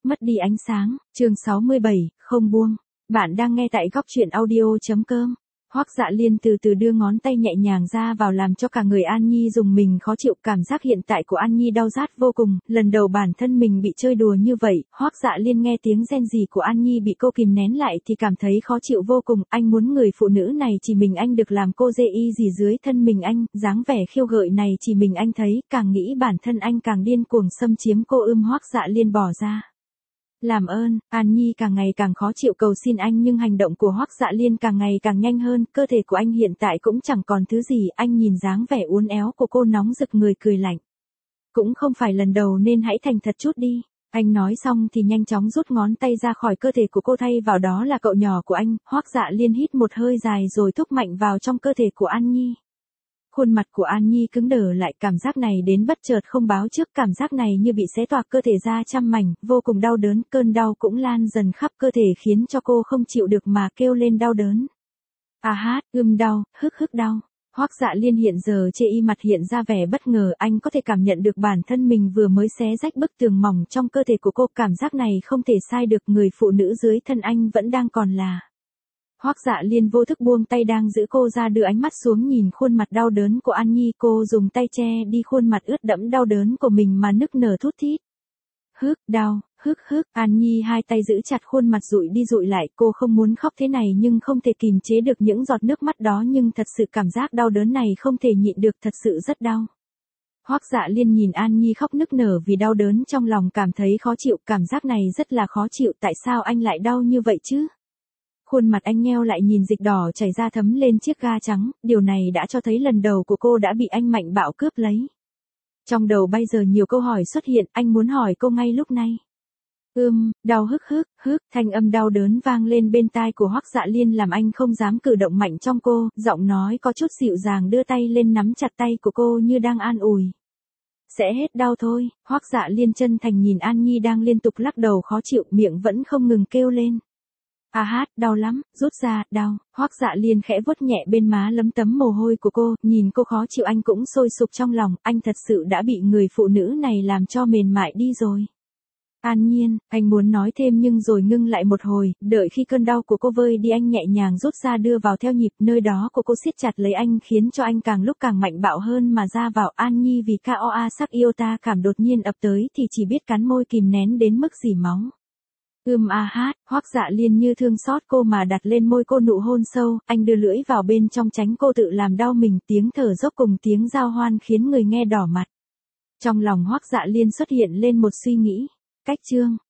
mất đi ánh sáng, chương 67, không buông. Bạn đang nghe tại góc truyện audio.com. Hoắc Dạ Liên từ từ đưa ngón tay nhẹ nhàng ra vào làm cho cả người An Nhi dùng mình khó chịu, cảm giác hiện tại của An Nhi đau rát vô cùng, lần đầu bản thân mình bị chơi đùa như vậy, Hoắc Dạ Liên nghe tiếng rên rỉ của An Nhi bị cô kìm nén lại thì cảm thấy khó chịu vô cùng, anh muốn người phụ nữ này chỉ mình anh được làm cô dê y gì dưới thân mình anh, dáng vẻ khiêu gợi này chỉ mình anh thấy, càng nghĩ bản thân anh càng điên cuồng xâm chiếm cô. Hoắc Dạ Liên bỏ ra. Làm ơn, An Nhi càng ngày càng khó chịu cầu xin anh nhưng hành động của Hoắc Dạ Liên càng ngày càng nhanh hơn, cơ thể của anh hiện tại cũng chẳng còn thứ gì, anh nhìn dáng vẻ uốn éo của cô nóng rực người cười lạnh. Cũng không phải lần đầu nên hãy thành thật chút đi. Anh nói xong thì nhanh chóng rút ngón tay ra khỏi cơ thể của cô, thay vào đó là cậu nhỏ của anh. Hoắc Dạ Liên hít một hơi dài rồi thúc mạnh vào trong cơ thể của An Nhi. Khuôn mặt của An Nhi cứng đờ lại, cảm giác này đến bất chợt không báo trước, cảm giác này như bị xé toạc cơ thể ra trăm mảnh, vô cùng đau đớn, cơn đau cũng lan dần khắp cơ thể khiến cho cô không chịu được mà kêu lên đau đớn. À hát, đau, hức đau. Hoắc Dạ Liên hiện giờ chê y mặt hiện ra vẻ bất ngờ, anh có thể cảm nhận được bản thân mình vừa mới xé rách bức tường mỏng trong cơ thể của cô, cảm giác này không thể sai được, người phụ nữ dưới thân anh vẫn đang còn là. Hoắc Dạ Liên vô thức buông tay đang giữ cô ra, đưa ánh mắt xuống nhìn khuôn mặt đau đớn của An Nhi, cô dùng tay che đi khuôn mặt ướt đẫm đau đớn của mình mà nức nở thút thít. Đau, An Nhi hai tay giữ chặt khuôn mặt dụi đi dụi lại, cô không muốn khóc thế này nhưng không thể kìm chế được những giọt nước mắt đó, nhưng thật sự cảm giác đau đớn này không thể nhịn được, thật sự rất đau. Hoắc Dạ Liên nhìn An Nhi khóc nức nở vì đau đớn, trong lòng cảm thấy khó chịu, cảm giác này rất là khó chịu, tại sao anh lại đau như vậy chứ? Khuôn mặt anh nheo lại nhìn dịch đỏ chảy ra thấm lên chiếc ga trắng, điều này đã cho thấy lần đầu của cô đã bị anh mạnh bạo cướp lấy. Trong đầu bây giờ nhiều câu hỏi xuất hiện, anh muốn hỏi cô ngay lúc này. Đau thanh âm đau đớn vang lên bên tai của Hoắc Dạ Liên làm anh không dám cử động mạnh trong cô, giọng nói có chút dịu dàng đưa tay lên nắm chặt tay của cô như đang an ủi. Sẽ hết đau thôi. Hoắc Dạ Liên chân thành nhìn An Nhi đang liên tục lắc đầu khó chịu, miệng vẫn không ngừng kêu lên. À hát, đau lắm, rút ra, đau. Hoắc Dạ Liên khẽ vuốt nhẹ bên má lấm tấm mồ hôi của cô, nhìn cô khó chịu anh cũng sôi sục trong lòng, anh thật sự đã bị người phụ nữ này làm cho mềm mại đi rồi. An Nhiên, anh muốn nói thêm nhưng rồi ngưng lại một hồi, đợi khi cơn đau của cô vơi đi anh nhẹ nhàng rút ra đưa vào theo nhịp, nơi đó của cô siết chặt lấy anh khiến cho anh càng lúc càng mạnh bạo hơn mà ra vào. An Nhi vì KOA sắc yêu ta cảm đột nhiên ập tới thì chỉ biết cắn môi kìm nén đến mức rỉ máu. Hoắc Dạ Liên như thương xót cô mà đặt lên môi cô nụ hôn sâu, anh đưa lưỡi vào bên trong tránh cô tự làm đau mình, tiếng thở dốc cùng tiếng giao hoan khiến người nghe đỏ mặt. Trong lòng Hoắc Dạ Liên xuất hiện lên một suy nghĩ, cách chương.